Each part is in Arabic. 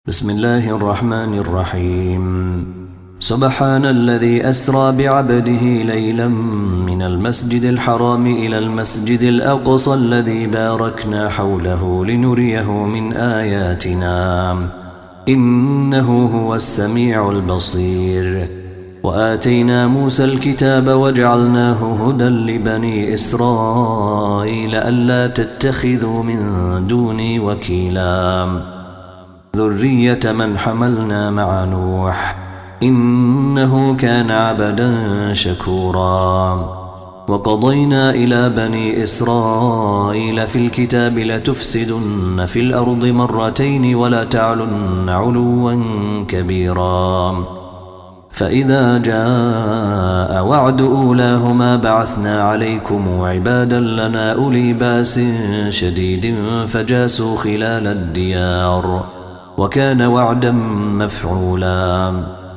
بسم الله الرحمن الرحيم. سبحان الذي أسرى بعبده ليلا من المسجد الحرام إلى المسجد الأقصى الذي باركنا حوله لنريه من آياتنا إنه هو السميع البصير. وآتينا موسى الكتاب وجعلناه هدى لبني إسرائيل ألا تتخذوا من دوني وكيلا ذرية من حملنا مع نوح إنه كان عبدا شكورا. وقضينا إلى بني إسرائيل في الكتاب لتفسدن في الأرض مرتين ولا تعلن علوا كبيرا فإذا جاء وعد أولاهما بعثنا عليكم عبادا لنا أولي بأس شديد فجاسوا خلال الديار وكان وعدا مفعولا.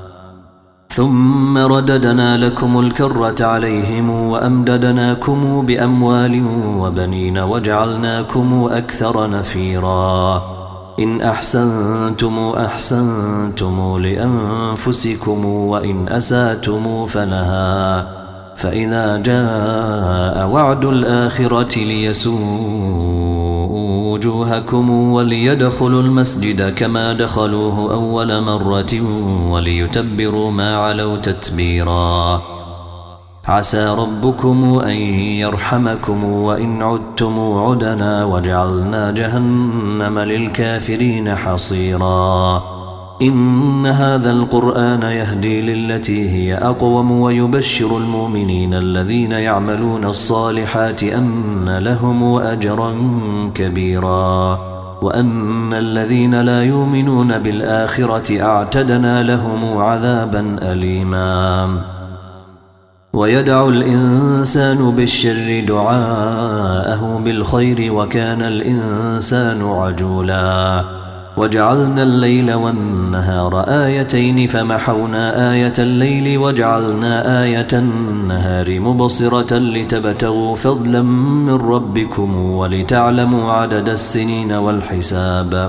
ثم رددنا لكم الكرة عليهم وأمددناكم بأموال وبنين وجعلناكم أكثر نفيرا. إن أحسنتم أحسنتم لأنفسكم وإن أساتم فلها فإذا جاء وعد الآخرة ليسوءوا وجوهكم وليدخلوا المسجد كما دخلوه أول مرة وليتبروا ما علوا تتبيرا. عسى ربكم أن يرحمكم وإن عدتم عدنا وجعلنا جهنم للكافرين حصيرا. إن هذا القرآن يهدي للتي هي أقوم ويبشر المؤمنين الذين يعملون الصالحات أن لهم أجرا كبيرا وأن الذين لا يؤمنون بالآخرة أعتدنا لهم عذابا أليما. ويدعو الإنسان بالشر دعاءه بالخير وكان الإنسان عجولا. وجعلنا الليل والنهار آيتين فمحونا آية الليل وجعلنا آية النهار مبصرة لتبتغوا فضلا من ربكم ولتعلموا عدد السنين والحساب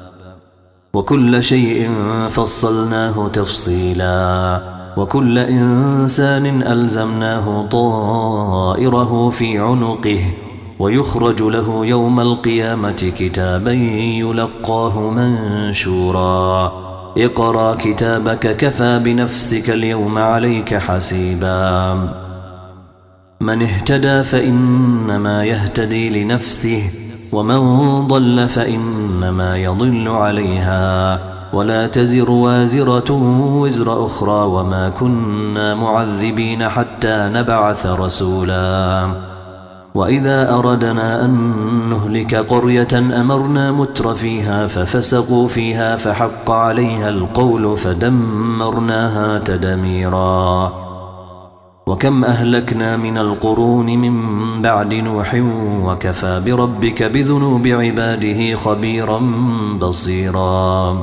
وكل شيء فصلناه تفصيلا. وكل إنسان ألزمناه طائره في عنقه ويخرج له يوم القيامة كتابا يلقاه منشورا. اقرأ كتابك كفى بنفسك اليوم عليك حسيبا. من اهتدى فإنما يهتدي لنفسه ومن ضل فإنما يضل عليها ولا تزر وازرة وزر أخرى وما كنا معذبين حتى نبعث رسولا. وإذا أردنا أن نهلك قرية أمرنا متر فيها ففسقوا فيها فحق عليها القول فدمرناها تدميرا. وكم أهلكنا من القرون من بعد نوح وكفى بربك بذنوب عباده خبيرا بصيرا.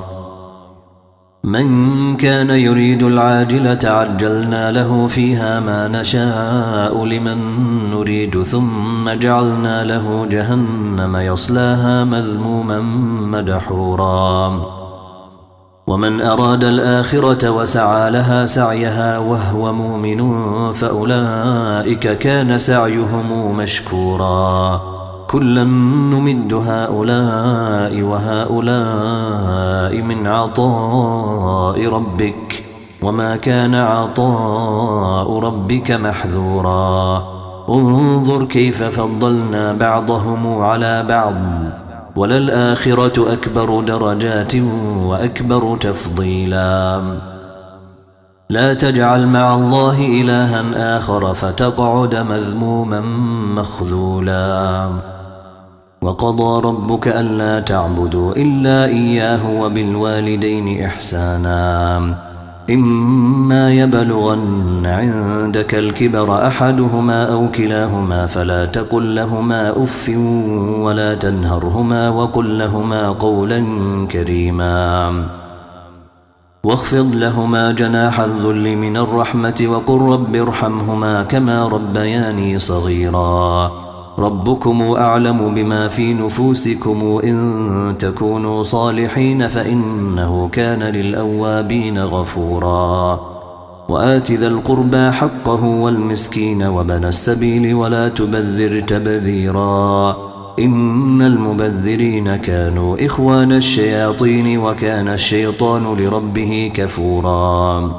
من كان يريد العاجلة عجلنا له فيها ما نشاء لمن نريد ثم جعلنا له جهنم يصلاها مذموما مدحورا. ومن أراد الآخرة وسعى لها سعيها وهو مؤمن فأولئك كان سعيهم مشكورا. كلا نمد هؤلاء وهؤلاء من عطاء ربك وما كان عطاء ربك محذورا. انظر كيف فضلنا بعضهم على بعض وللآخرة أكبر درجات وأكبر تفضيلا. لا تجعل مع الله إلها آخر فتقعد مذموما مخذولا. وقضى ربك ألا تعبدوا إلا إياه وبالوالدين إحسانا. إما يبلغن عندك الكبر أحدهما أو كلاهما فلا تقل لهما أف ولا تنهرهما وقل لهما قولا كريما. واخفض لهما جناح الذل من الرحمة وقل رب ارحمهما كما ربياني صغيرا. ربكم أعلم بما في نفوسكم إن تكونوا صالحين فإنه كان للأوابين غفورا وآت ذا القربى حقه والمسكين وابن السبيل ولا تبذر تبذيرا إن المبذرين كانوا إخوان الشياطين وكان الشيطان لربه كفورا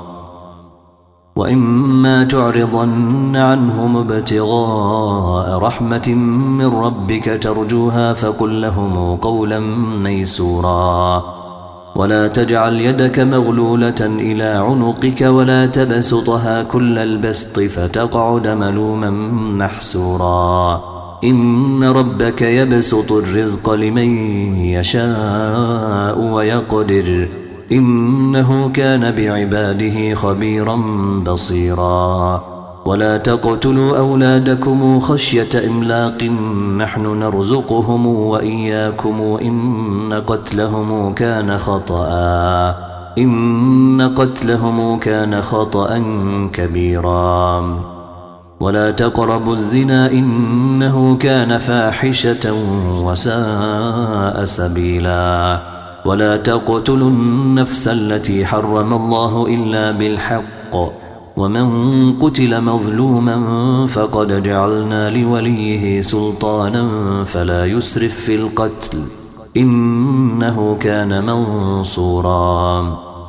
وإما تعرضن عنهم ابتغاء رحمة من ربك ترجوها فقل لهم قولا ميسورا ولا تجعل يدك مغلولة إلى عنقك ولا تبسطها كل البسط فتقعد ملوما محسورا إن ربك يبسط الرزق لمن يشاء ويقدر إنه كان بعباده خبيرا بصيرا ولا تقتلوا أولادكم خشية إملاق نحن نرزقهم وإياكم إن قتلهم كان خطأ كبيرا ولا تقربوا الزنا إنه كان فاحشة وساء سبيلا ولا تقتلوا النفس التي حرم الله إلا بالحق ومن قتل مظلوما فقد جعلنا لوليه سلطانا فلا يسرف في القتل إنه كان منصورا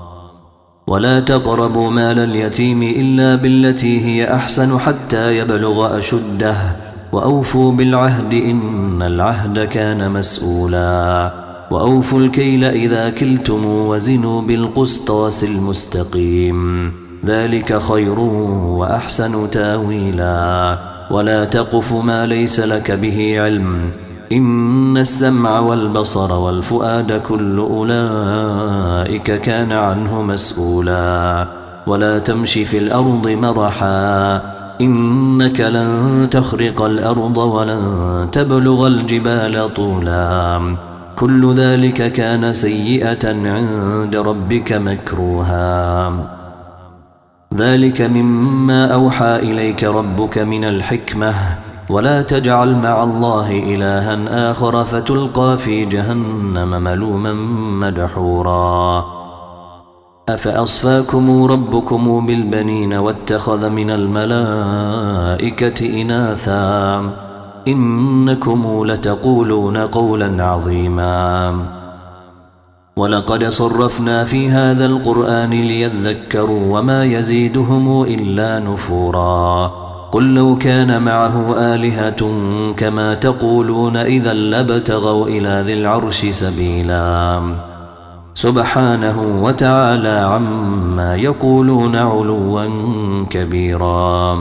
ولا تقربوا مال اليتيم إلا بالتي هي أحسن حتى يبلغ أشده وأوفوا بالعهد إن العهد كان مسؤولا وأوفوا الكيل إذا كلتم وزنوا بالقسطاس المستقيم ذلك خير وأحسن تاويلا ولا تقف ما ليس لك به علم إن السمع والبصر والفؤاد كل أولئك كان عنه مسؤولا ولا تمش في الأرض مرحا إنك لن تخرق الأرض ولن تبلغ الجبال طولا كل ذلك كان سيئة عند ربك مكروها ذلك مما أوحى إليك ربك من الحكمة ولا تجعل مع الله إلها آخر فتلقى في جهنم ملوما مدحورا أفأصفاكم ربكم بالبنين واتخذ من الملائكة إناثا إنكم لتقولون قولا عظيما ولقد صرفنا في هذا القرآن ليذكروا وما يزيدهم إلا نفورا قل لو كان معه آلهة كما تقولون إذا لابتغوا إلى ذي العرش سبيلا سبحانه وتعالى عما يقولون علوا كبيرا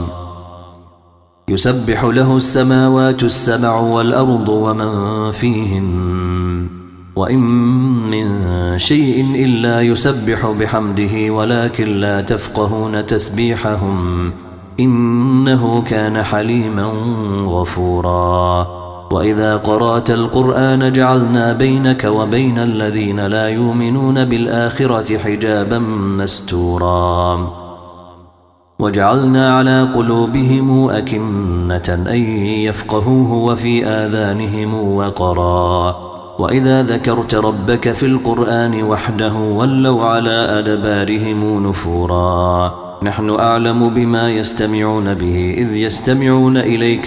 يسبح له السماوات السبع والأرض ومن فيهن وإن من شيء إلا يسبح بحمده ولكن لا تفقهون تسبيحهم إنه كان حليما غفورا وإذا قرأت القرآن جعلنا بينك وبين الذين لا يؤمنون بالآخرة حجابا مستورا وجعلنا على قلوبهم أكنة أن يفقهوه وفي آذانهم وقرا وإذا ذكرت ربك في القرآن وحده ولوا على أدبارهم نفورا نحن أعلم بما يستمعون به إذ يستمعون إليك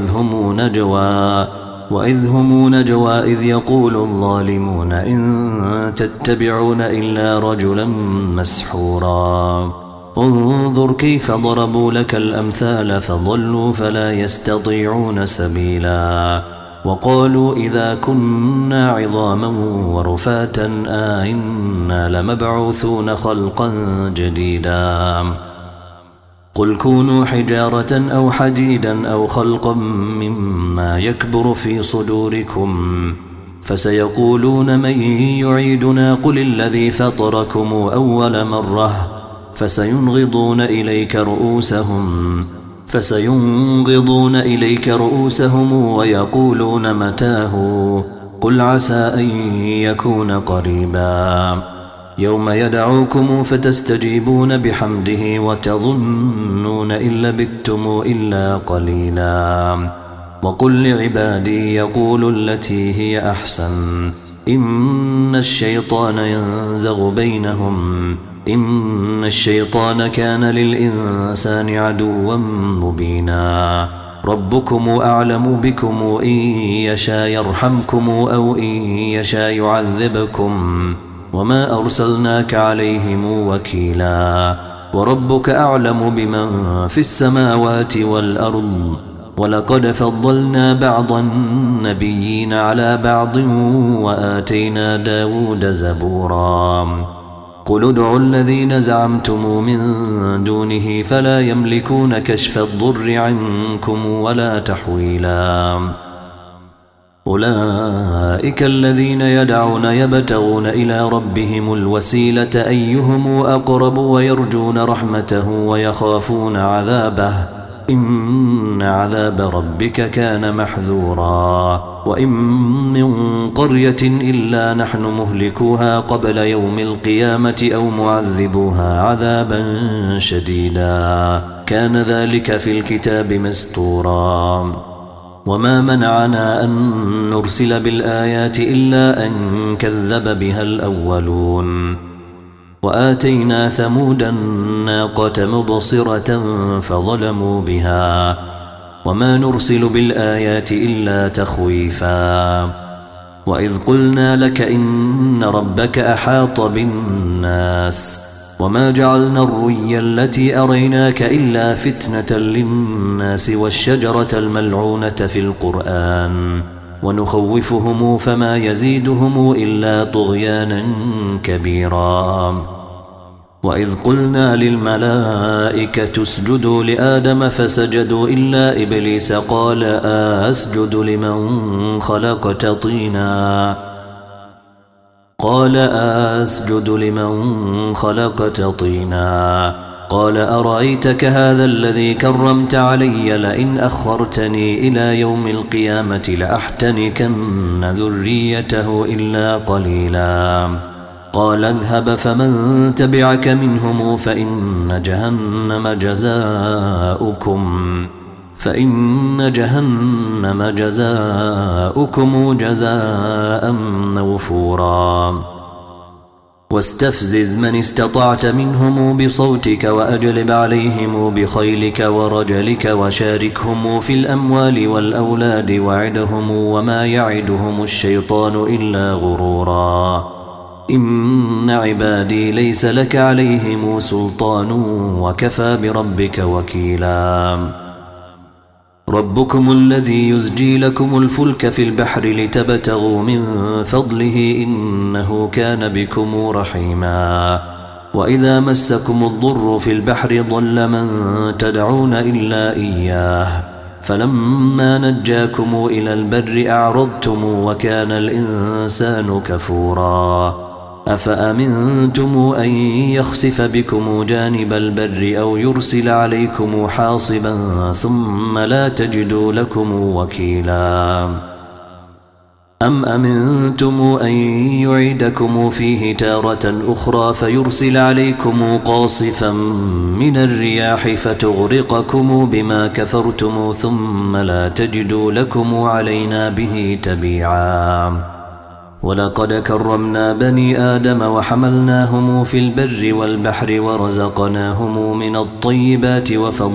وإذ هم نجوى إذ يقول الظالمون إن تتبعون إلا رجلا مسحورا انظر كيف ضربوا لك الأمثال فضلوا فلا يستطيعون سبيلا وقالوا إذا كنا عظاما ورفاتا إنا لمبعوثون خلقا جديدا قل كونوا حجارة أو حديدا أو خلقا مما يكبر في صدوركم فسيقولون من يعيدنا قل الذي فطركم أول مرة فسينغضون إليك رؤوسهم ويقولون متاه قل عسى أن يكون قريبا يوم يدعوكم فتستجيبون بحمده وتظنون إن لبثتم إلا قليلا وقل لعبادي يقولوا التي هي أحسن إن الشيطان ينزغ بينهم إن الشيطان كان للإنسان عدوا مبينا ربكم أعلم بكم إن يشاء يرحمكم أو إن يشاء يعذبكم وما أرسلناك عليهم وكيلا وربك أعلم بمن في السماوات والأرض ولقد فضلنا بعض النبيين على بعض وآتينا داود زبورا قل ادعوا الذين زعمتم من دونه فلا يملكون كشف الضر عنكم ولا تحويلا أولئك الذين يدعون يبتغون إلى ربهم الوسيلة أيهم أقرب ويرجون رحمته ويخافون عذابه إن عذاب ربك كان محذورا وإن من قرية إلا نحن مهلكوها قبل يوم القيامة أو معذبوها عذابا شديدا كان ذلك في الكتاب مستورا وما منعنا أن نرسل بالآيات إلا أن كذب بها الأولون وآتينا ثمود الناقة مبصرة فظلموا بها وما نرسل بالآيات إلا تخويفا وإذ قلنا لك إن ربك أحاط بالناس وما جعلنا الرؤيا التي أريناك إلا فتنة للناس والشجرة الملعونة في القرآن ونخوفهم فما يزيدهم إلا طغيانا كبيرا وإذ قلنا للملائكة اسجدوا لآدم فسجدوا إلا إبليس قال أسجد لمن خلقت طينا قال أرأيتك هذا الذي كرمت علي لئن أخرتني إلى يوم القيامة لأحتنكن ذريته إلا قليلا قال اذهب فمن تبعك منهم فإن جهنم جزاؤكم جزاء موفورا واستفزز من استطعت منهم بصوتك وأجلب عليهم بخيلك ورجلك وشاركهم في الأموال والأولاد وعدهم وما يعدهم الشيطان إلا غرورا إن عبادي ليس لك عليهم سلطان وكفى بربك وكيلا ربكم الذي يزجي لكم الفلك في البحر لتبتغوا من فضله إنه كان بكم رحيما وإذا مسكم الضر في البحر ضل من تدعون إلا إياه فلما نجاكم إلى البر أعرضتم وكان الإنسان كفورا أفأمنتم أن يخسف بكم جانب البر أو يرسل عليكم حاصبا ثم لا تجدوا لكم وكيلا أم أمنتم أن يعيدكم فيه تارة أخرى فيرسل عليكم قاصفا من الرياح فتغرقكم بما كفرتم ثم لا تجدوا لكم علينا به تبيعا ولقد كرمنا بني آدم وحملناهم في البر والبحر ورزقناهم من الطيبات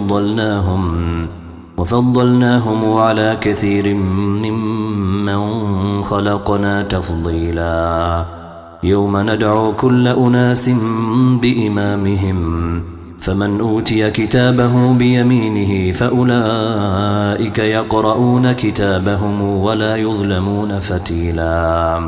وفضلناهم على كثير ممن خلقنا تفضيلا يوم ندعو كل أناس بإمامهم فمن أوتي كتابه بيمينه فأولئك يقرؤون كتابهم ولا يظلمون فتيلا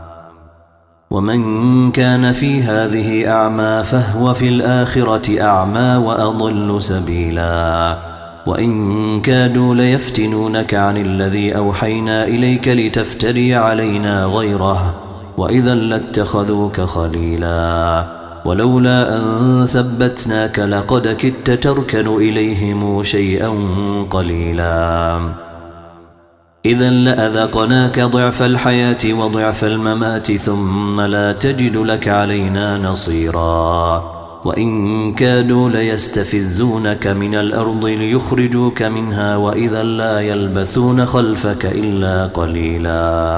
ومن كان في هذه أعمى فهو في الآخرة أعمى وأضل سبيلا وإن كادوا ليفتنونك عن الذي أوحينا إليك لتفتري علينا غيره وإذا لاتخذوك خليلا ولولا أن ثبتناك لقد كدت تركن إليهم شيئا قليلا إذا لأذقناك ضعف الحياة وضعف الممات ثم لا تجد لك علينا نصيرا وإن كادوا ليستفزونك من الأرض ليخرجوك منها وإذا لا يلبثون خلفك إلا قليلا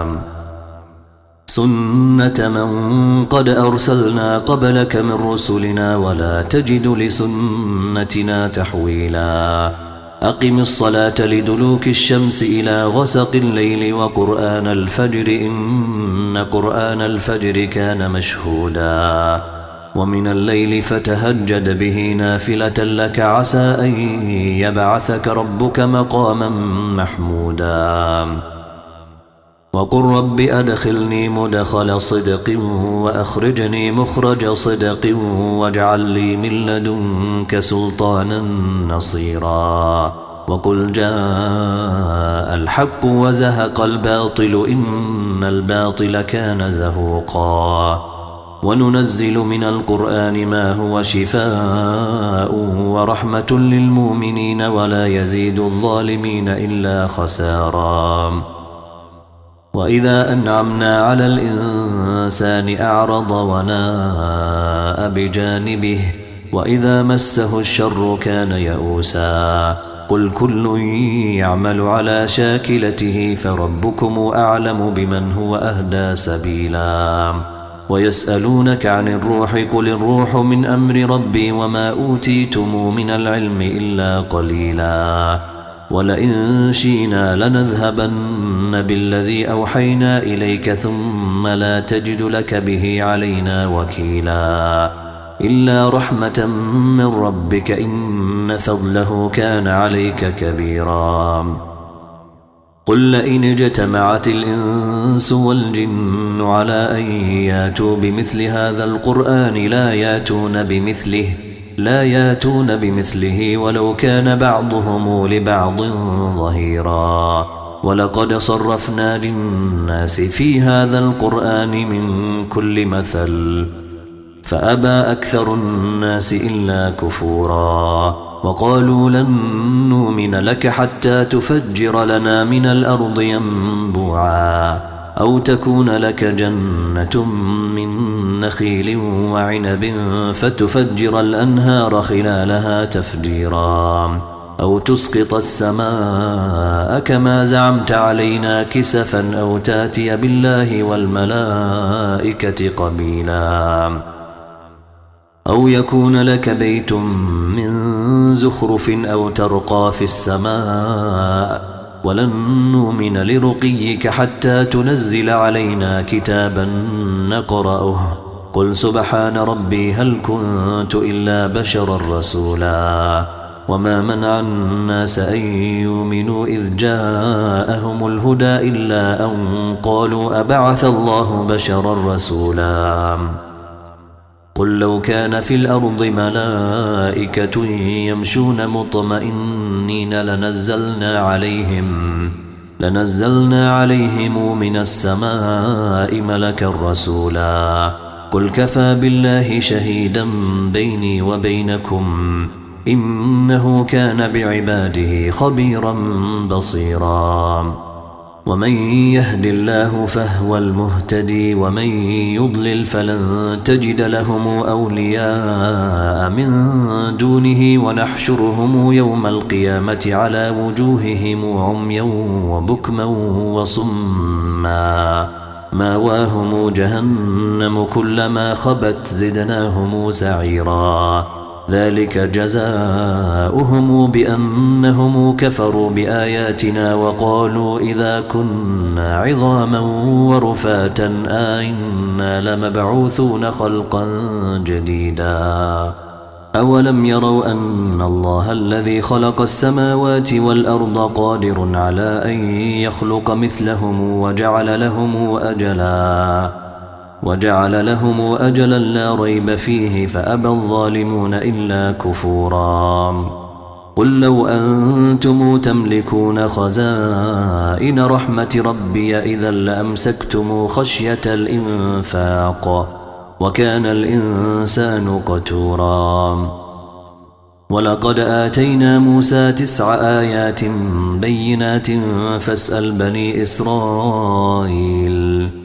سنة من قد أرسلنا قبلك من رسلنا ولا تجد لسنتنا تحويلا أقم الصلاة لدلوك الشمس إلى غسق الليل وقرآن الفجر إن قرآن الفجر كان مشهودا ومن الليل فتهجد به نافلة لك عسى أن يبعثك ربك مقاما محمودا وقل رب أدخلني مدخل صدق وأخرجني مخرج صدق واجعل لي من لدنك سلطانا نصيرا وقل جاء الحق وزهق الباطل إن الباطل كان زهوقا وننزل من القرآن ما هو شفاء ورحمة للمؤمنين ولا يزيد الظالمين إلا خسارا وإذا أنعمنا على الإنسان أعرض وناء بجانبه وإذا مسه الشر كان يئوسا قل كل يعمل على شاكلته فربكم أعلم بمن هو أهدى سبيلا ويسألونك عن الروح قل الروح من أمر ربي وما أوتيتم من العلم إلا قليلا ولئن شئنا لنذهبن بالذي أوحينا إليك ثم لا تجد لك به علينا وكيلا إلا رحمة من ربك إن فضله كان عليك كبيرا قل لئن اجتمعت الإنس والجن على أن ياتوا بمثل هذا القرآن لا ياتون بمثله ولو كان بعضهم لبعض ظهيرا ولقد صرفنا للناس في هذا القرآن من كل مثل فأبى أكثر الناس إلا كفورا وقالوا لن نؤمن لك حتى تفجر لنا من الأرض ينبوعا أو تكون لك جنة من نخيل وعنب فتفجر الأنهار خلالها تفجيرا أو تسقط السماء كما زعمت علينا كسفا أو تاتي بالله والملائكة قبيلا أو يكون لك بيت من زخرف أو ترقى في السماء ولن نؤمن لرقيك حتى تنزل علينا كتابا نقرأه قل سبحان ربي هل كنت إلا بشرا رسولا وما منع الناس أن يؤمنوا إذ جاءهم الهدى إلا أن قالوا أبعث الله بشرا رسولا قل لو كان في الأرض ملائكة يمشون مطمئنين لنزلنا عليهم من السماء ملكا رسولا قل كفى بالله شهيدا بيني وبينكم إنه كان بعباده خبيرا بصيرا ومن يهد الله فهو المهتدي ومن يضلل فلن تجد لهم أولياء من دونه ونحشرهم يوم القيامة على وجوههم عميا وبكما وصما ماواهم جهنم كلما خبت زدناهم سعيرا ذلك جزاؤهم بأنهم كفروا بآياتنا وقالوا إذا كنا عظاما ورفاتا أئنا لمبعوثون خلقا جديدا أولم يروا أن الله الذي خلق السماوات والأرض قادر على أن يخلق مثلهم وجعل لهم أجلا لا ريب فيه فأبى الظالمون إلا كفورا قل لو أنتم تملكون خزائن رحمة ربي إذا لأمسكتم خشية الإنفاق وكان الإنسان قتورا ولقد آتينا موسى 9 آيات بينات فاسأل بني إسرائيل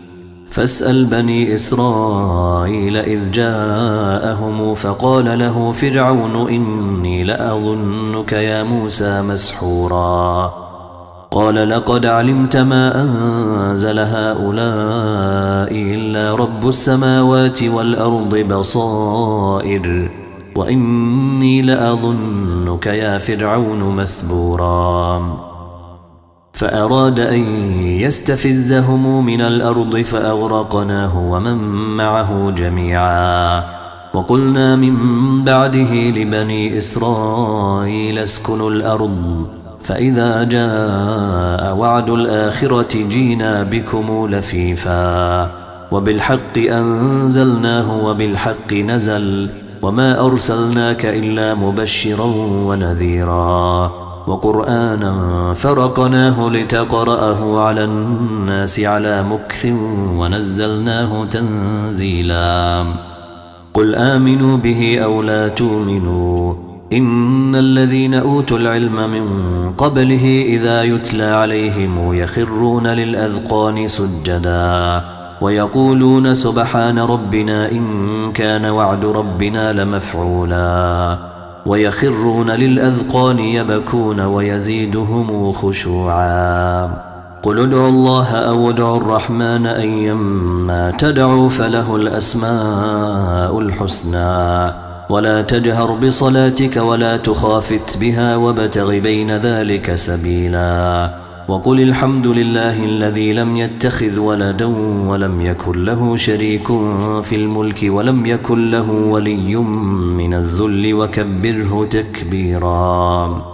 فاسأل بني إسرائيل إذ جاءهم فقال له فرعون إني لأظنك يا موسى مسحورا قال لقد علمت ما أنزل هؤلاء إلا رب السماوات والأرض بصائر وإني لأظنك يا فرعون مثبورا فأراد أن يستفزهم من الأرض فأغرقناه ومن معه جميعا وقلنا من بعده لبني إسرائيل اسكنوا الأرض فإذا جاء وعد الآخرة جينا بكم لفيفا وبالحق أنزلناه وبالحق نزل وما أرسلناك إلا مبشرا ونذيرا وقرآنا فرقناه لتقرأه على الناس على مكث ونزلناه تنزيلا قل آمنوا به أو لا تؤمنوا إن الذين أوتوا العلم من قبله إذا يتلى عليهم يخرون للأذقان سجدا ويقولون سبحان ربنا إن كان وعد ربنا لمفعولا ويخرون للأذقان يبكون ويزيدهم خشوعا قل ادعوا الله أو ادعوا الرحمن أيما تدعوا فله الأسماء الحسنى ولا تجهر بصلاتك ولا تخافت بها وابتغ بين ذلك سبيلا وقل الحمد لله الذي لم يتخذ ولدا ولم يكن له شريك في الملك ولم يكن له ولي من الذل وكبره تكبيرا